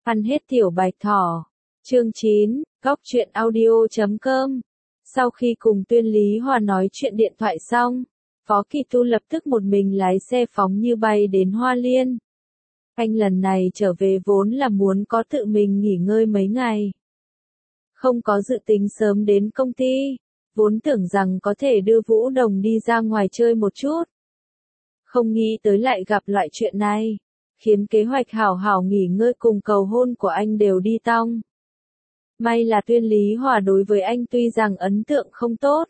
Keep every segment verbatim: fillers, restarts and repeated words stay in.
Ăn hết tiểu bạch thỏ. Chương chín, góc truyện audio chấm com. Sau khi cùng Tuyên Lý Hòa nói chuyện điện thoại xong, Phó Kỳ Tu lập tức một mình lái xe phóng như bay đến Hoa Liên. Anh lần này trở về vốn là muốn có tự mình nghỉ ngơi mấy ngày. Không có dự tính sớm đến công ty, vốn tưởng rằng có thể đưa Vũ Đồng đi ra ngoài chơi một chút. Không nghĩ tới lại gặp loại chuyện này, khiến kế hoạch hảo hảo nghỉ ngơi cùng cầu hôn của anh đều đi tong. May là Tuyên Lý Hòa đối với anh tuy rằng ấn tượng không tốt,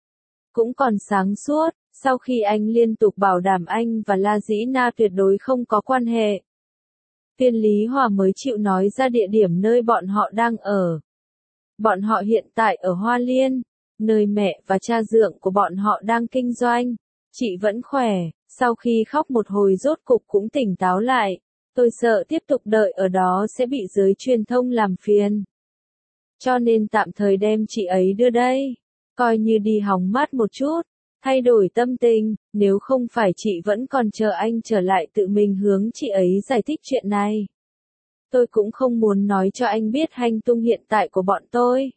cũng còn sáng suốt, sau khi anh liên tục bảo đảm anh và La Dĩ Na tuyệt đối không có quan hệ. Tuyên Lý Hòa mới chịu nói ra địa điểm nơi bọn họ đang ở. Bọn họ hiện tại ở Hoa Liên, nơi mẹ và cha dượng của bọn họ đang kinh doanh. Chị vẫn khỏe, sau khi khóc một hồi rốt cục cũng tỉnh táo lại. Tôi sợ tiếp tục đợi ở đó sẽ bị giới truyền thông làm phiền. Cho nên tạm thời đem chị ấy đưa đây, coi như đi hóng mát một chút, thay đổi tâm tình, nếu không phải chị vẫn còn chờ anh trở lại tự mình hướng chị ấy giải thích chuyện này. Tôi cũng không muốn nói cho anh biết hành tung hiện tại của bọn tôi.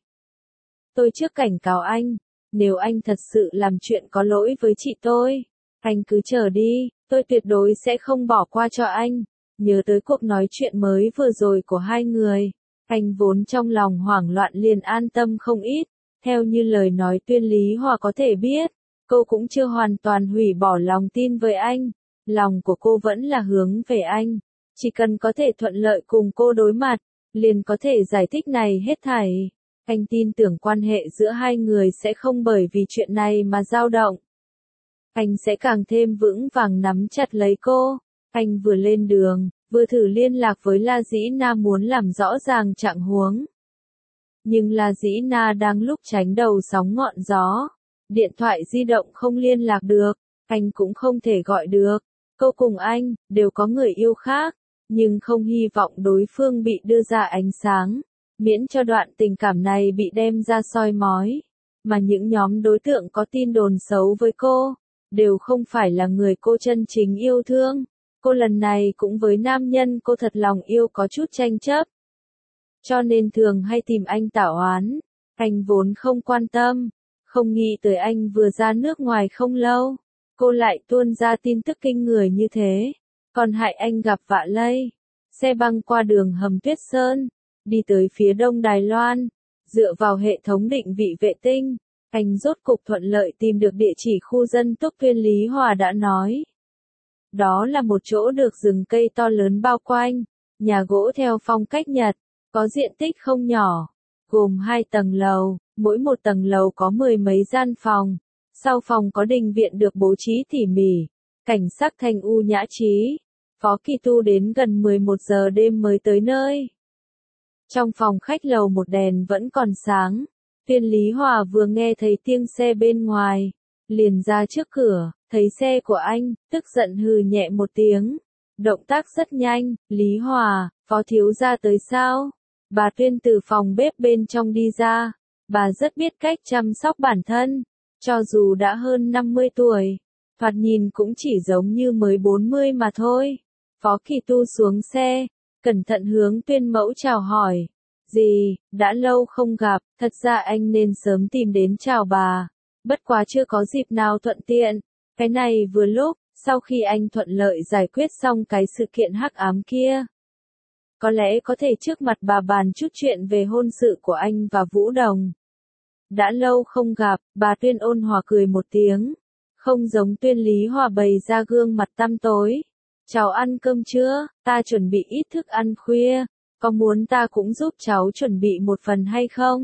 Tôi trước cảnh cáo anh, nếu anh thật sự làm chuyện có lỗi với chị tôi, anh cứ chờ đi, tôi tuyệt đối sẽ không bỏ qua cho anh. Nhớ tới cuộc nói chuyện mới vừa rồi của hai người, anh vốn trong lòng hoảng loạn liền an tâm không ít. Theo như lời nói Tuyên Lý Hòa có thể biết, cô cũng chưa hoàn toàn hủy bỏ lòng tin với anh. Lòng của cô vẫn là hướng về anh. Chỉ cần có thể thuận lợi cùng cô đối mặt, liền có thể giải thích này hết thảy. Anh tin tưởng quan hệ giữa hai người sẽ không bởi vì chuyện này mà dao động. Anh sẽ càng thêm vững vàng nắm chặt lấy cô. Anh vừa lên đường, vừa thử liên lạc với La Dĩ Na muốn làm rõ ràng trạng huống. Nhưng La Dĩ Na đang lúc tránh đầu sóng ngọn gió. Điện thoại di động không liên lạc được, anh cũng không thể gọi được. Cô cùng anh, đều có người yêu khác, nhưng không hy vọng đối phương bị đưa ra ánh sáng, miễn cho đoạn tình cảm này bị đem ra soi mói. Mà những nhóm đối tượng có tin đồn xấu với cô, đều không phải là người cô chân chính yêu thương. Cô lần này cũng với nam nhân cô thật lòng yêu có chút tranh chấp. Cho nên thường hay tìm anh tảo oán. Anh vốn không quan tâm, không nghĩ tới anh vừa ra nước ngoài không lâu, cô lại tuôn ra tin tức kinh người như thế. Còn hại anh gặp vạ lây. Xe băng qua đường hầm Tuyết Sơn, đi tới phía đông Đài Loan, dựa vào hệ thống định vị vệ tinh, anh rốt cục thuận lợi tìm được địa chỉ khu dân túc Tuyên Lý Hòa đã nói. Đó là một chỗ được rừng cây to lớn bao quanh, nhà gỗ theo phong cách Nhật, có diện tích không nhỏ, gồm hai tầng lầu, mỗi một tầng lầu có mười mấy gian phòng, sau phòng có đình viện được bố trí tỉ mỉ, cảnh sắc thanh u nhã trí. Phó Kỳ Tu đến gần mười một giờ đêm mới tới nơi. Trong phòng khách lầu một đèn vẫn còn sáng, Tuyên Lý Hòa vừa nghe thấy tiếng xe bên ngoài, liền ra trước cửa, thấy xe của anh, tức giận hừ nhẹ một tiếng. Động tác rất nhanh, Lý Hòa, Phó thiếu gia tới sao? Bà Tuyên từ phòng bếp bên trong đi ra, bà rất biết cách chăm sóc bản thân, cho dù đã hơn năm mươi tuổi, thoạt nhìn cũng chỉ giống như mới bốn mươi mà thôi. Phó Kỳ Tu xuống xe, cẩn thận hướng Tuyên mẫu chào hỏi. Gì, đã lâu không gặp, thật ra anh nên sớm tìm đến chào bà. Bất quá chưa có dịp nào thuận tiện. Cái này vừa lúc, sau khi anh thuận lợi giải quyết xong cái sự kiện hắc ám kia. Có lẽ có thể trước mặt bà bàn chút chuyện về hôn sự của anh và Vũ Đồng. Đã lâu không gặp, bà Tuyên ôn hòa cười một tiếng. Không giống Tuyên Lý Hòa bày ra gương mặt tăm tối. Cháu ăn cơm chưa? Ta chuẩn bị ít thức ăn khuya. Có muốn ta cũng giúp cháu chuẩn bị một phần hay không?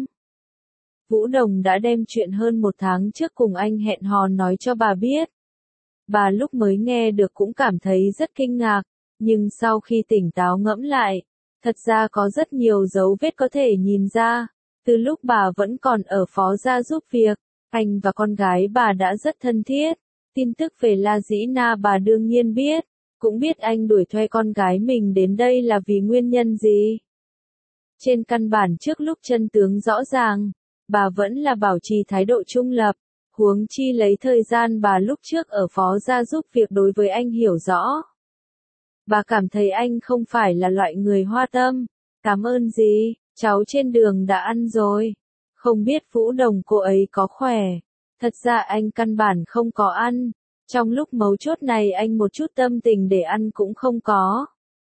Vũ Đồng đã đem chuyện hơn một tháng trước cùng anh hẹn hò nói cho bà biết. Bà lúc mới nghe được cũng cảm thấy rất kinh ngạc, nhưng sau khi tỉnh táo ngẫm lại, thật ra có rất nhiều dấu vết có thể nhìn ra. Từ lúc bà vẫn còn ở Phó gia giúp việc, anh và con gái bà đã rất thân thiết. Tin tức về La Dĩ Na bà đương nhiên biết. Cũng biết anh đuổi thuê con gái mình đến đây là vì nguyên nhân gì. Trên căn bản trước lúc chân tướng rõ ràng, bà vẫn là bảo trì thái độ trung lập, huống chi lấy thời gian bà lúc trước ở Phó gia giúp việc đối với anh hiểu rõ. Bà cảm thấy anh không phải là loại người hoa tâm, Cảm ơn gì, cháu trên đường đã ăn rồi. Không biết Vũ Đồng cô ấy có khỏe. Thật ra anh căn bản không có ăn. Trong lúc mấu chốt này anh một chút tâm tình để ăn cũng không có.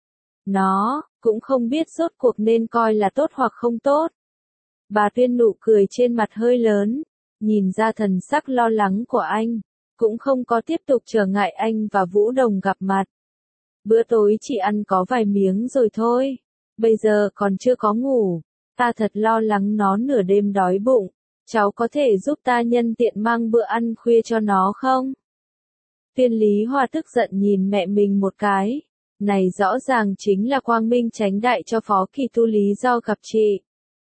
Nó, cũng không biết rốt cuộc nên coi là tốt hoặc không tốt. Bà Tuyên nụ cười trên mặt hơi lớn, nhìn ra thần sắc lo lắng của anh, cũng không có tiếp tục trở ngại anh và Vũ Đồng gặp mặt. Bữa tối chỉ ăn có vài miếng rồi thôi, bây giờ còn chưa có ngủ, ta thật lo lắng nó nửa đêm đói bụng, cháu có thể giúp ta nhân tiện mang bữa ăn khuya cho nó không? Tuyên Lý Hoa tức giận nhìn mẹ mình một cái, này rõ ràng chính là quang minh chánh đại cho Phó Kỳ Tu lý do gặp chị.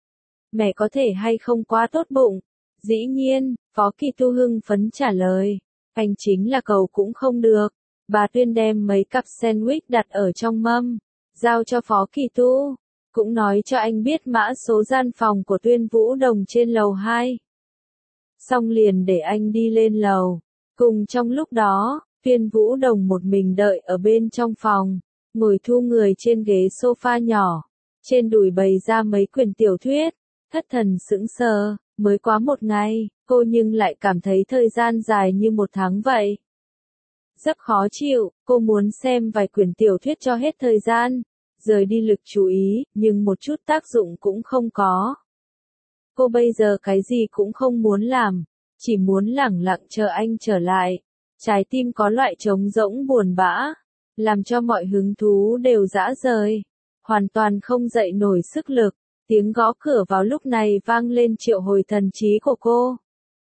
Mẹ có thể hay không quá tốt bụng? Dĩ nhiên, Phó Kỳ Tu hưng phấn trả lời, anh chính là cầu cũng không được. Bà Tuyên đem mấy cặp sandwich đặt ở trong mâm, giao cho Phó Kỳ Tu, cũng nói cho anh biết mã số gian phòng của Tuyên Vũ Đồng trên lầu hai. Xong liền để anh đi lên lầu. Cùng trong lúc đó, Tuyên Vũ Đồng một mình đợi ở bên trong phòng, ngồi thu người trên ghế sofa nhỏ, trên đùi bày ra mấy quyển tiểu thuyết, thất thần sững sờ, mới quá một ngày, cô nhưng lại cảm thấy thời gian dài như một tháng vậy. Rất khó chịu, cô muốn xem vài quyển tiểu thuyết cho hết thời gian, rời đi lực chú ý, nhưng một chút tác dụng cũng không có. Cô bây giờ cái gì cũng không muốn làm, chỉ muốn lẳng lặng chờ anh trở lại. Trái tim có loại trống rỗng buồn bã, làm cho mọi hứng thú đều dã rời, hoàn toàn không dậy nổi sức lực. Tiếng gõ cửa vào lúc này vang lên triệu hồi thần trí của cô.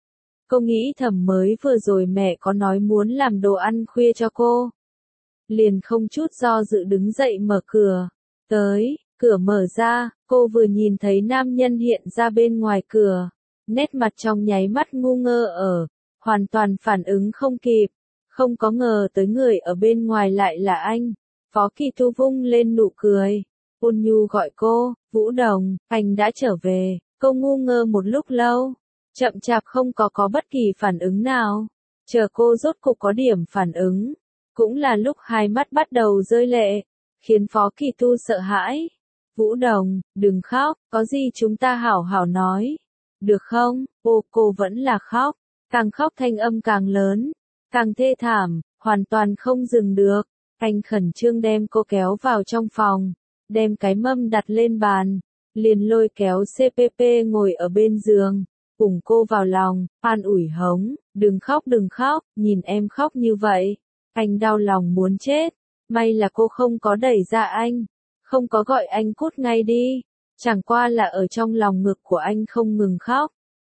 Cô nghĩ thầm mới vừa rồi mẹ có nói muốn làm đồ ăn khuya cho cô. Liền không chút do dự đứng dậy mở cửa. Tới, cửa mở ra, cô vừa nhìn thấy nam nhân hiện ra bên ngoài cửa. Nét mặt trong nháy mắt ngu ngơ ở, hoàn toàn phản ứng không kịp. Không có ngờ tới người ở bên ngoài lại là anh. Phó Kỳ Tu vung lên nụ cười. Ôn nhu gọi cô, Vũ Đồng, anh đã trở về. Cô ngu ngơ một lúc lâu, chậm chạp không có có bất kỳ phản ứng nào. Chờ cô rốt cục có điểm phản ứng, cũng là lúc hai mắt bắt đầu rơi lệ, khiến Phó Kỳ Tu sợ hãi. Vũ Đồng, đừng khóc, có gì chúng ta hảo hảo nói. Được không? Ô, cô vẫn là khóc, càng khóc thanh âm càng lớn, càng thê thảm, hoàn toàn không dừng được. Anh khẩn trương đem cô kéo vào trong phòng, đem cái mâm đặt lên bàn, liền lôi kéo xê pê pê ngồi ở bên giường, cùng cô vào lòng, an ủi hống, đừng khóc đừng khóc, nhìn em khóc như vậy, anh đau lòng muốn chết. May là cô không có đẩy ra anh, không có gọi anh cút ngay đi, chẳng qua là ở trong lòng ngực của anh không ngừng khóc.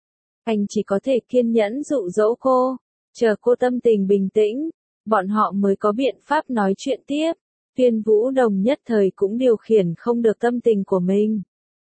Anh chỉ có thể kiên nhẫn dụ dỗ cô, chờ cô tâm tình bình tĩnh, bọn họ mới có biện pháp nói chuyện tiếp. Tuyên Vũ Đồng nhất thời cũng điều khiển không được tâm tình của mình.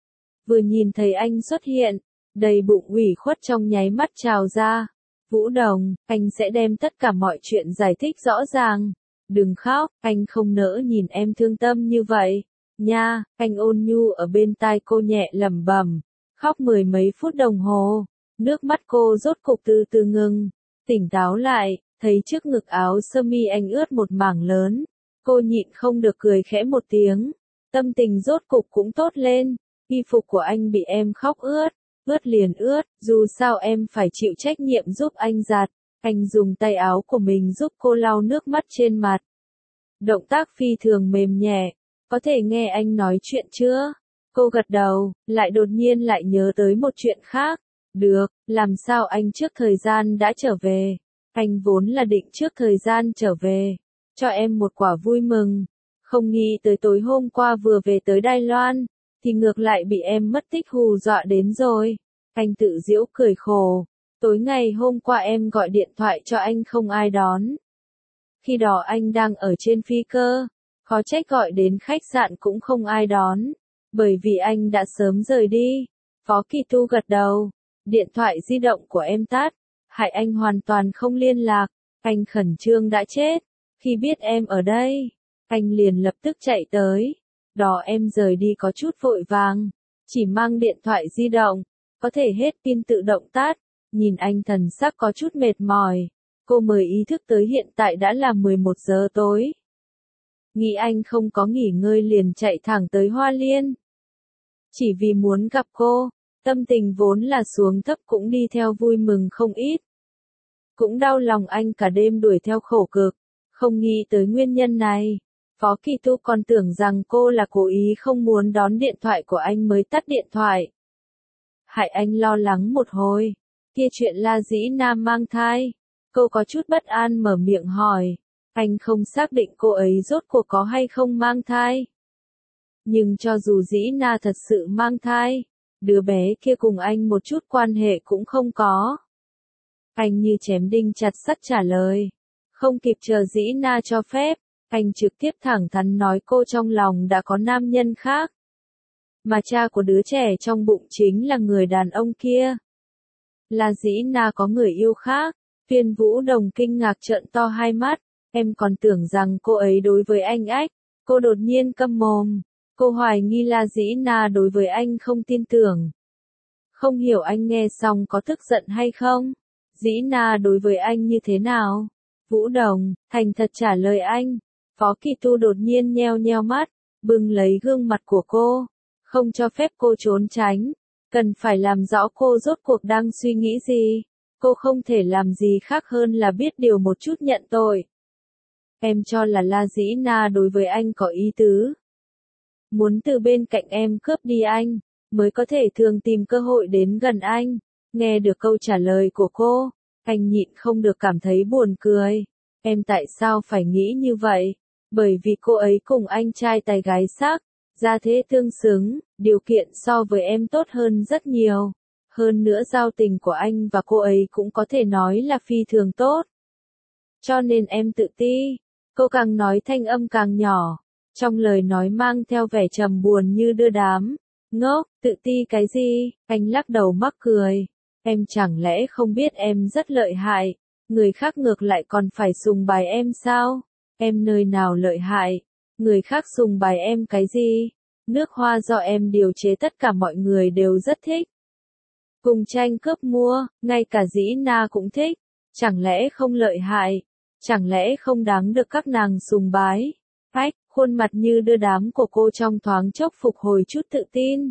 Vừa nhìn thấy anh xuất hiện, đầy bụng ủy khuất trong nháy mắt trào ra. Vũ Đồng, anh sẽ đem tất cả mọi chuyện giải thích rõ ràng. Đừng khóc, anh không nỡ nhìn em thương tâm như vậy. Nha, anh ôn nhu ở bên tai cô nhẹ lẩm bẩm. Khóc mười mấy phút đồng hồ, nước mắt cô rốt cục từ từ ngừng. Tỉnh táo lại, thấy trước ngực áo sơ mi anh ướt một mảng lớn. Cô nhịn không được cười khẽ một tiếng. Tâm tình rốt cục cũng tốt lên. Y phục của anh bị em khóc ướt. Ướt liền ướt, dù sao em phải chịu trách nhiệm giúp anh giặt. Anh dùng tay áo của mình giúp cô lau nước mắt trên mặt. Động tác phi thường mềm nhẹ. Có thể nghe anh nói chuyện chưa? Cô gật đầu, lại đột nhiên lại nhớ tới một chuyện khác. Được, làm sao anh trước thời gian đã trở về? Anh vốn là định trước thời gian trở về, cho em một quả vui mừng. Không nghĩ tới tối hôm qua vừa về tới Đài Loan, thì ngược lại bị em mất tích hù dọa đến rồi. Anh tự giễu cười khổ. Tối ngày hôm qua em gọi điện thoại cho anh không ai đón. Khi đó anh đang ở trên phi cơ, khó trách gọi đến khách sạn cũng không ai đón, bởi vì anh đã sớm rời đi. Phó Kỳ Tu gật đầu, điện thoại di động của em tắt, hại anh hoàn toàn không liên lạc, anh khẩn trương đã chết. Khi biết em ở đây, anh liền lập tức chạy tới. Đó em rời đi có chút vội vàng, chỉ mang điện thoại di động, có thể hết pin tự động tắt. Nhìn anh thần sắc có chút mệt mỏi, cô mới ý thức tới hiện tại đã là mười một giờ tối. Nghĩ anh không có nghỉ ngơi liền chạy thẳng tới Hoa Liên, Chỉ vì muốn gặp cô, tâm tình vốn là xuống thấp cũng đi theo vui mừng không ít. Cũng đau lòng anh cả đêm đuổi theo khổ cực, không nghĩ tới nguyên nhân này. Phó Kỳ Tu còn tưởng rằng cô là cố ý không muốn đón điện thoại của anh mới tắt điện thoại. Hại anh lo lắng một hồi. Kia chuyện La Dĩ Na mang thai. Cô có chút bất an mở miệng hỏi. Anh không xác định cô ấy rốt cuộc có hay không mang thai. Nhưng cho dù Dĩ Na thật sự mang thai, đứa bé kia cùng anh một chút quan hệ cũng không có. Anh như chém đinh chặt sắt trả lời. Không kịp chờ Dĩ Na cho phép, anh trực tiếp thẳng thắn nói cô trong lòng đã có nam nhân khác. Mà cha của đứa trẻ trong bụng chính là người đàn ông kia. Là Dĩ Na có người yêu khác. Viên Vũ Đồng kinh ngạc trợn to hai mắt. Em còn tưởng rằng cô ấy đối với anh ách. Cô đột nhiên câm mồm. Cô hoài nghi La Dĩ Na đối với anh không tin tưởng. Không hiểu anh nghe xong có tức giận hay không? Dĩ Na đối với anh như thế nào? Vũ Đồng, thành thật trả lời anh. Phó Kỳ Tu đột nhiên nheo nheo mắt, bưng lấy gương mặt của cô. Không cho phép cô trốn tránh. Cần phải làm rõ cô rốt cuộc đang suy nghĩ gì. Cô không thể làm gì khác hơn là biết điều một chút nhận tội. Em cho là La Dĩ Na đối với anh có ý tứ. Muốn từ bên cạnh em cướp đi anh, mới có thể thường tìm cơ hội đến gần anh. Nghe được câu trả lời của cô, anh nhịn không được cảm thấy buồn cười. Em tại sao phải nghĩ như vậy? Bởi vì cô ấy cùng anh trai tài gái sắc, gia thế tương xứng, điều kiện so với em tốt hơn rất nhiều. Hơn nữa giao tình của anh và cô ấy cũng có thể nói là phi thường tốt. Cho nên em tự ti. Cô càng nói thanh âm càng nhỏ, trong lời nói mang theo vẻ trầm buồn như đưa đám. Ngốc, tự ti cái gì? Anh lắc đầu mắc cười. Em chẳng lẽ không biết em rất lợi hại, người khác ngược lại còn phải sùng bài em sao? Em nơi nào lợi hại? Người khác sùng bài em cái gì? Nước hoa do em điều chế tất cả mọi người đều rất thích. Cùng tranh cướp mua, ngay cả Dĩ Na cũng thích. Chẳng lẽ không lợi hại? Chẳng lẽ không đáng được các nàng sùng bái? Ách, khuôn mặt như đưa đám của cô trong thoáng chốc phục hồi chút tự tin.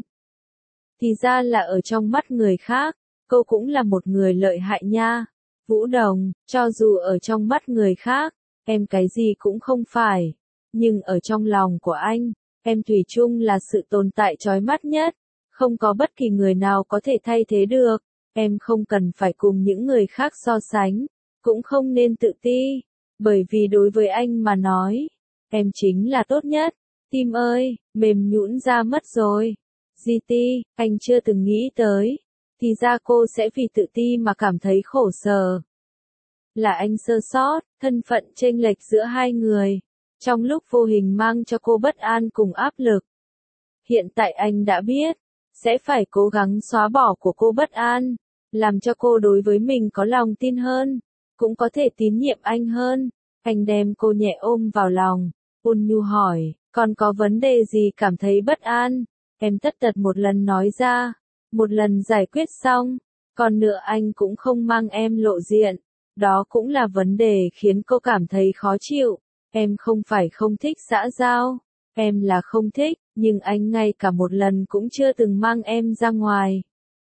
Thì ra là ở trong mắt người khác, cô cũng là một người lợi hại nha. Vũ Đồng, cho dù ở trong mắt người khác, em cái gì cũng không phải. Nhưng ở trong lòng của anh, em thủy chung là sự tồn tại chói mắt nhất. Không có bất kỳ người nào có thể thay thế được. Em không cần phải cùng những người khác so sánh. Cũng không nên tự ti. Bởi vì đối với anh mà nói, em chính là tốt nhất. Tim ơi, mềm nhũn ra mất rồi. Di Ti, anh chưa từng nghĩ tới. Thì ra cô sẽ vì tự ti mà cảm thấy khổ sở. Là anh sơ sót, thân phận chênh lệch giữa hai người. Trong lúc vô hình mang cho cô bất an cùng áp lực. Hiện tại anh đã biết, sẽ phải cố gắng xóa bỏ của cô bất an. Làm cho cô đối với mình có lòng tin hơn. Cũng có thể tín nhiệm anh hơn. Anh đem cô nhẹ ôm vào lòng. Ôn nhu hỏi, còn có vấn đề gì cảm thấy bất an? Em tất tật một lần nói ra. Một lần giải quyết xong. Còn nữa anh cũng không mang em lộ diện. Đó cũng là vấn đề khiến cô cảm thấy khó chịu. Em không phải không thích xã giao. Em là không thích, nhưng anh ngay cả một lần cũng chưa từng mang em ra ngoài.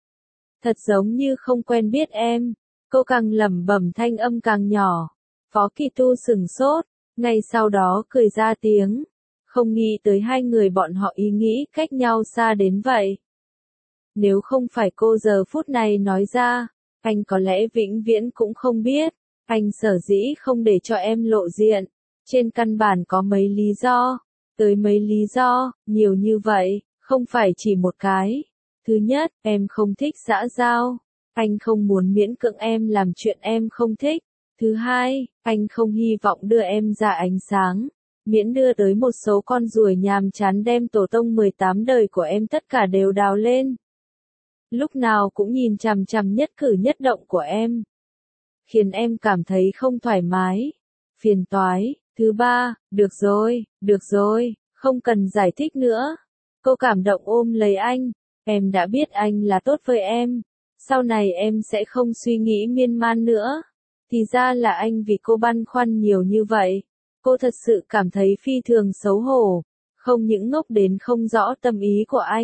Thật giống như không quen biết em. Cô càng lẩm bẩm thanh âm càng nhỏ. Phó Kỳ Tu sừng sốt, ngay sau đó cười ra tiếng. Không nghĩ tới hai người bọn họ ý nghĩ cách nhau xa đến vậy. Nếu không phải cô giờ phút này nói ra, anh có lẽ vĩnh viễn cũng không biết. Anh sở dĩ không để cho em lộ diện. Trên căn bản có mấy lý do. Tới mấy lý do, nhiều như vậy, không phải chỉ một cái. Thứ nhất, em không thích xã giao. Anh không muốn miễn cưỡng em làm chuyện em không thích. Thứ hai, anh không hy vọng đưa em ra ánh sáng. Miễn đưa tới một số con ruồi nhàm chán đem tổ tông mười tám đời của em tất cả đều đào lên. Lúc nào cũng nhìn chằm chằm nhất cử nhất động của em. Khiến em cảm thấy không thoải mái. Phiền toái. Thứ ba, được rồi, được rồi, không cần giải thích nữa. Cô cảm động ôm lấy anh. Em đã biết anh là tốt với em. Sau này em sẽ không suy nghĩ miên man nữa. Thì ra là anh vì cô băn khoăn nhiều như vậy. Cô thật sự cảm thấy phi thường xấu hổ. Không những ngốc đến không rõ tâm ý của anh.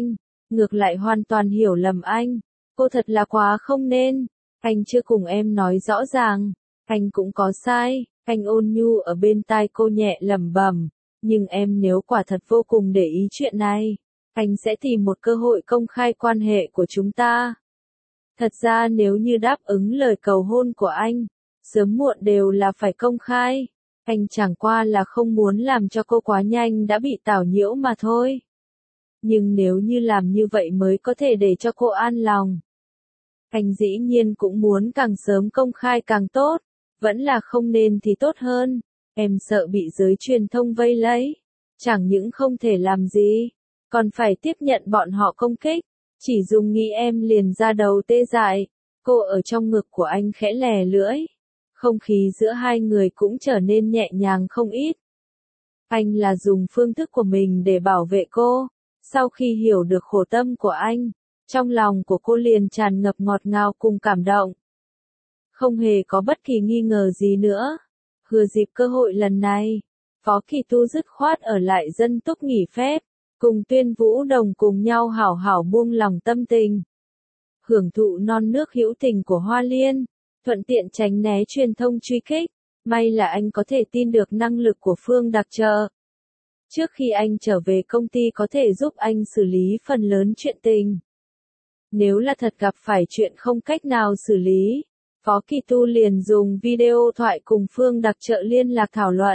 Ngược lại hoàn toàn hiểu lầm anh. Cô thật là quá không nên. Anh chưa cùng em nói rõ ràng. Anh cũng có sai. Anh ôn nhu ở bên tai cô nhẹ lẩm bẩm. Nhưng em nếu quả thật vô cùng để ý chuyện này, anh sẽ tìm một cơ hội công khai quan hệ của chúng ta. Thật ra nếu như đáp ứng lời cầu hôn của anh, sớm muộn đều là phải công khai. Anh chẳng qua là không muốn làm cho cô quá nhanh đã bị tảo nhiễu mà thôi. Nhưng nếu như làm như vậy mới có thể để cho cô an lòng, anh dĩ nhiên cũng muốn càng sớm công khai càng tốt. Vẫn là không nên thì tốt hơn. Em sợ bị giới truyền thông vây lấy. Chẳng những không thể làm gì, còn phải tiếp nhận bọn họ công kích. Chỉ dùng nghĩ em liền ra đầu tê dại. Cô ở trong ngực của anh khẽ lè lưỡi. Không khí giữa hai người cũng trở nên nhẹ nhàng không ít. Anh là dùng phương thức của mình để bảo vệ cô. Sau khi hiểu được khổ tâm của anh, trong lòng của cô liền tràn ngập ngọt ngào cùng cảm động. Không hề có bất kỳ nghi ngờ gì nữa. Thừa dịp cơ hội lần này, Phó Kỳ Tu dứt khoát ở lại dân túc nghỉ phép, cùng Tuyên Vũ Đồng cùng nhau hảo hảo buông lòng tâm tình. Hưởng thụ non nước hữu tình của Hoa Liên, thuận tiện tránh né truyền thông truy kích. May là anh có thể tin được năng lực của Phương Đặc Trợ. Trước khi anh trở về công ty có thể giúp anh xử lý phần lớn chuyện tình. Nếu là thật gặp phải chuyện không cách nào xử lý, Phó Kỳ Tu liền dùng video thoại cùng Phương Đặc Trợ liên lạc thảo luận.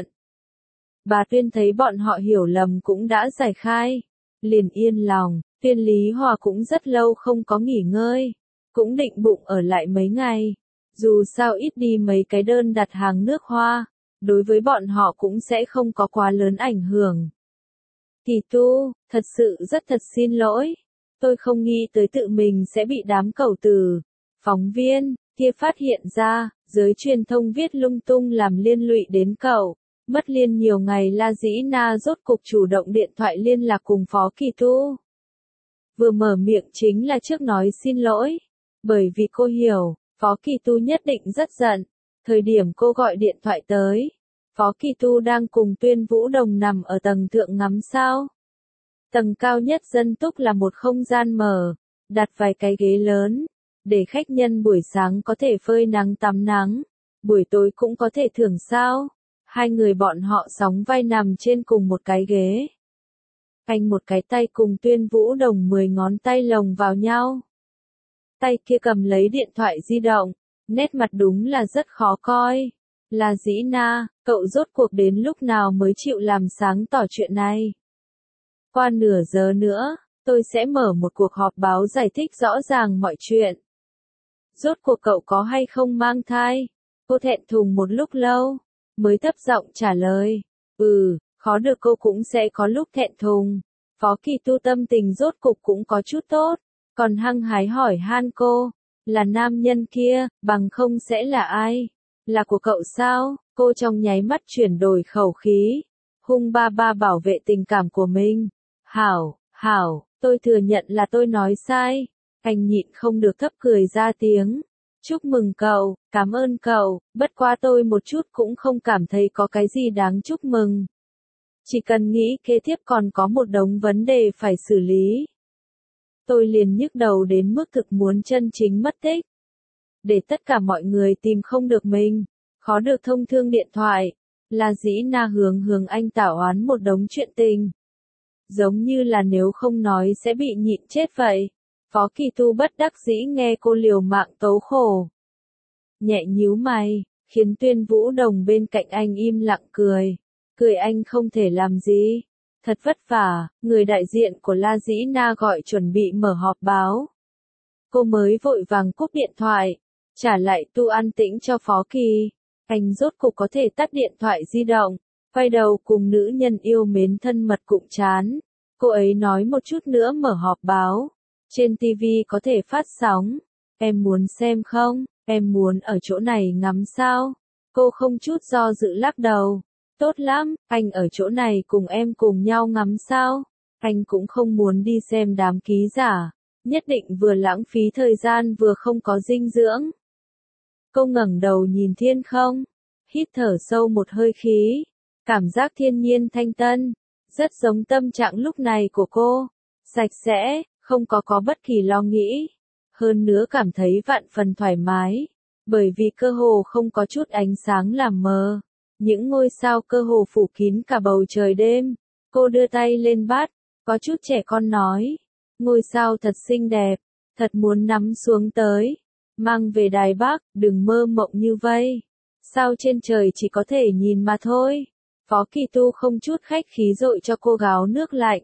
Bà Tuyên thấy bọn họ hiểu lầm cũng đã giải khai, liền yên lòng. Tuyên Lý Hòa cũng rất lâu không có nghỉ ngơi, cũng định bụng ở lại mấy ngày. Dù sao ít đi mấy cái đơn đặt hàng nước hoa, đối với bọn họ cũng sẽ không có quá lớn ảnh hưởng. Kỳ Tu, thật sự rất thật xin lỗi. Tôi không nghĩ tới tự mình sẽ bị đám cẩu tử, phóng viên kia phát hiện ra, giới truyền thông viết lung tung làm liên lụy đến cậu. Mất liên nhiều ngày La Dĩ Na rốt cục chủ động điện thoại liên lạc cùng Phó Kỳ Tu. Vừa mở miệng chính là trước nói xin lỗi. Bởi vì cô hiểu, Phó Kỳ Tu nhất định rất giận. Thời điểm cô gọi điện thoại tới, Phó Kỳ Tu đang cùng Tuyên Vũ Đồng nằm ở tầng thượng ngắm sao. Tầng cao nhất dân túc là một không gian mở, đặt vài cái ghế lớn, để khách nhân buổi sáng có thể phơi nắng tắm nắng, buổi tối cũng có thể thưởng sao. Hai người bọn họ sóng vai nằm trên cùng một cái ghế. Anh một cái tay cùng Tuyên Vũ Đồng mười ngón tay lồng vào nhau. Tay kia cầm lấy điện thoại di động, nét mặt đúng là rất khó coi. Là Dĩ Na, cậu rốt cuộc đến lúc nào mới chịu làm sáng tỏ chuyện này. Qua nửa giờ nữa, tôi sẽ mở một cuộc họp báo giải thích rõ ràng mọi chuyện. Rốt cuộc cậu có hay không mang thai? Cô thẹn thùng một lúc lâu, mới thấp giọng trả lời. Ừ, khó được cô cũng sẽ có lúc thẹn thùng. Phó Kỳ Tu tâm tình rốt cục cũng có chút tốt, còn hăng hái hỏi han cô, là nam nhân kia, bằng không sẽ là ai? Là của cậu sao? Cô trong nháy mắt chuyển đổi khẩu khí, hung ba ba bảo vệ tình cảm của mình. Hảo, hảo, tôi thừa nhận là tôi nói sai. Anh nhịn không được thấp cười ra tiếng. Chúc mừng cậu, cảm ơn cậu, bất quá tôi một chút cũng không cảm thấy có cái gì đáng chúc mừng. Chỉ cần nghĩ kế tiếp còn có một đống vấn đề phải xử lý. Tôi liền nhức đầu đến mức thực muốn chân chính mất tích. Để tất cả mọi người tìm không được mình, khó được thông thương điện thoại, là Dĩ Na hướng hướng anh tảo oán một đống chuyện tình. Giống như là nếu không nói sẽ bị nhịn chết vậy. Phó Kỳ Tu bất đắc dĩ nghe cô liều mạng tấu khổ. Nhẹ nhíu mày, khiến Tuyên Vũ Đồng bên cạnh anh im lặng cười. Cười anh không thể làm gì. Thật vất vả, người đại diện của La Dĩ Na gọi chuẩn bị mở họp báo. Cô mới vội vàng cúp điện thoại, trả lại tu an tĩnh cho Phó Kỳ. Anh rốt cục có thể tắt điện thoại di động, quay đầu cùng nữ nhân yêu mến thân mật cụm chán. Cô ấy nói một chút nữa mở họp báo. Trên ti vi có thể phát sóng. Em muốn xem không? Em muốn ở chỗ này ngắm sao? Cô không chút do dự lắc đầu. Tốt lắm, anh ở chỗ này cùng em cùng nhau ngắm sao? Anh cũng không muốn đi xem đám ký giả. Nhất định vừa lãng phí thời gian vừa không có dinh dưỡng. Cô ngẩng đầu nhìn thiên không. Hít thở sâu một hơi khí. Cảm giác thiên nhiên thanh tân. Rất giống tâm trạng lúc này của cô. Sạch sẽ, không có có bất kỳ lo nghĩ, hơn nữa cảm thấy vạn phần thoải mái, bởi vì cơ hồ không có chút ánh sáng làm mờ, những ngôi sao cơ hồ phủ kín cả bầu trời đêm. Cô đưa tay lên bắt, có chút trẻ con nói, ngôi sao thật xinh đẹp, thật muốn nắm xuống tới, mang về Đài Bắc, đừng mơ mộng như vây. Sao trên trời chỉ có thể nhìn mà thôi. Phó Kỳ Tu không chút khách khí dội cho cô gáo nước lạnh.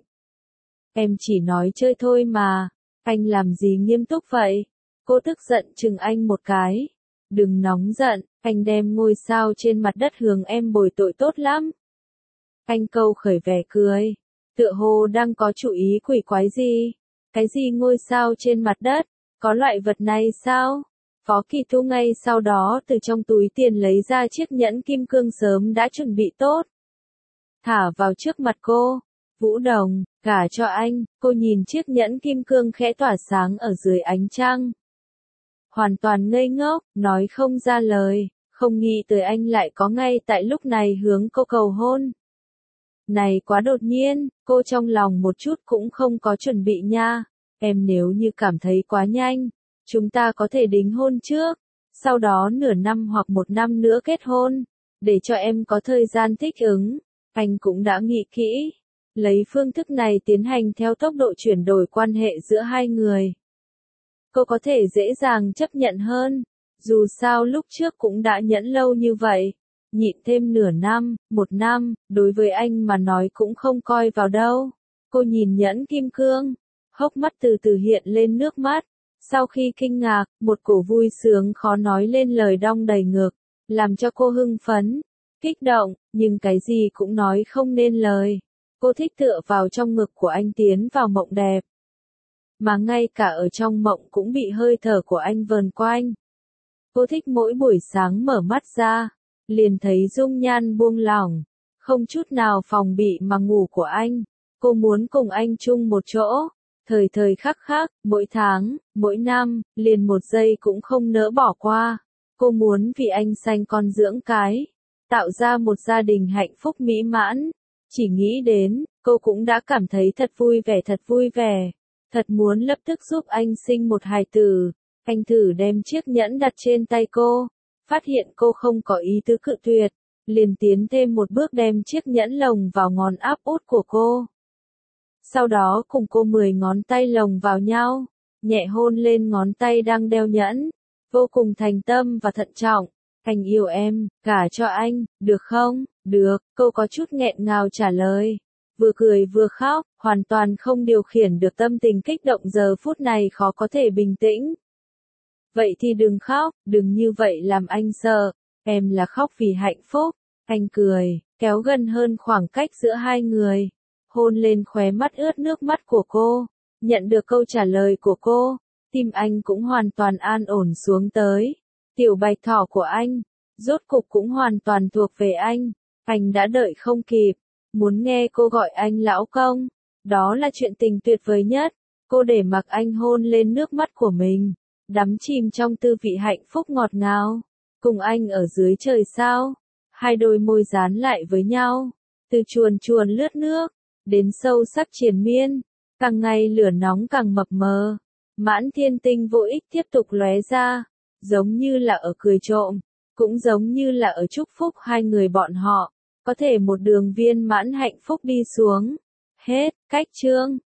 Em chỉ nói chơi thôi mà, anh làm gì nghiêm túc vậy? Cô tức giận chừng anh một cái. Đừng nóng giận, anh đem ngôi sao trên mặt đất hướng em bồi tội tốt lắm. Anh câu khởi vẻ cười, tựa hồ đang có chủ ý quỷ quái gì? Cái gì ngôi sao trên mặt đất? Có loại vật này sao? Phó Kỳ Tu ngay sau đó từ trong túi tiền lấy ra chiếc nhẫn kim cương sớm đã chuẩn bị tốt. Thả vào trước mặt cô. Vũ Đồng, gả cho anh. Cô nhìn chiếc nhẫn kim cương khẽ tỏa sáng ở dưới ánh trăng. Hoàn toàn ngây ngốc, nói không ra lời, không nghĩ tới anh lại có ngay tại lúc này hướng cô cầu hôn. Này quá đột nhiên, cô trong lòng một chút cũng không có chuẩn bị nha. Em nếu như cảm thấy quá nhanh, chúng ta có thể đính hôn trước, sau đó nửa năm hoặc một năm nữa kết hôn, để cho em có thời gian thích ứng. Anh cũng đã nghĩ kỹ, lấy phương thức này tiến hành theo tốc độ chuyển đổi quan hệ giữa hai người. Cô có thể dễ dàng chấp nhận hơn, dù sao lúc trước cũng đã nhẫn lâu như vậy, nhịn thêm nửa năm, một năm, đối với anh mà nói cũng không coi vào đâu. Cô nhìn nhẫn kim cương, hốc mắt từ từ hiện lên nước mắt, sau khi kinh ngạc, một cổ vui sướng khó nói lên lời đong đầy ngực, làm cho cô hưng phấn, kích động, nhưng cái gì cũng nói không nên lời. Cô thích tựa vào trong ngực của anh tiến vào mộng đẹp. Mà ngay cả ở trong mộng cũng bị hơi thở của anh vờn quanh. Cô thích mỗi buổi sáng mở mắt ra, liền thấy dung nhan buông lỏng, không chút nào phòng bị mà ngủ của anh. Cô muốn cùng anh chung một chỗ, thời thời khắc khắc, mỗi tháng, mỗi năm, liền một giây cũng không nỡ bỏ qua. Cô muốn vì anh sanh con dưỡng cái, tạo ra một gia đình hạnh phúc mỹ mãn. Chỉ nghĩ đến, cô cũng đã cảm thấy thật vui vẻ thật vui vẻ. Thật muốn lập tức giúp anh sinh một hài tử. Anh thử đem chiếc nhẫn đặt trên tay cô, phát hiện cô không có ý tứ cự tuyệt, liền tiến thêm một bước đem chiếc nhẫn lồng vào ngón áp út của cô. Sau đó cùng cô mười ngón tay lồng vào nhau, nhẹ hôn lên ngón tay đang đeo nhẫn, vô cùng thành tâm và thận trọng. Anh yêu em, gả cho anh, được không? Được, cô có chút nghẹn ngào trả lời. Vừa cười vừa khóc, hoàn toàn không điều khiển được tâm tình kích động giờ phút này khó có thể bình tĩnh. Vậy thì đừng khóc, đừng như vậy làm anh sợ, em là khóc vì hạnh phúc. Anh cười, kéo gần hơn khoảng cách giữa hai người, hôn lên khóe mắt ướt nước mắt của cô. Nhận được câu trả lời của cô, tim anh cũng hoàn toàn an ổn xuống tới. Tiểu bạch thỏ của anh, rốt cục cũng hoàn toàn thuộc về anh. Anh đã đợi không kịp, muốn nghe cô gọi anh lão công. Đó là chuyện tình tuyệt vời nhất. Cô để mặc anh hôn lên nước mắt của mình, đắm chìm trong tư vị hạnh phúc ngọt ngào. Cùng anh ở dưới trời sao, hai đôi môi dán lại với nhau, từ chuồn chuồn lướt nước, đến sâu sắc triền miên, càng ngày lửa nóng càng mập mờ. Mãn thiên tinh vô ích tiếp tục lóe ra, giống như là ở cười trộm, cũng giống như là ở chúc phúc hai người bọn họ, có thể một đường viên mãn hạnh phúc đi xuống. Hết, cách chương.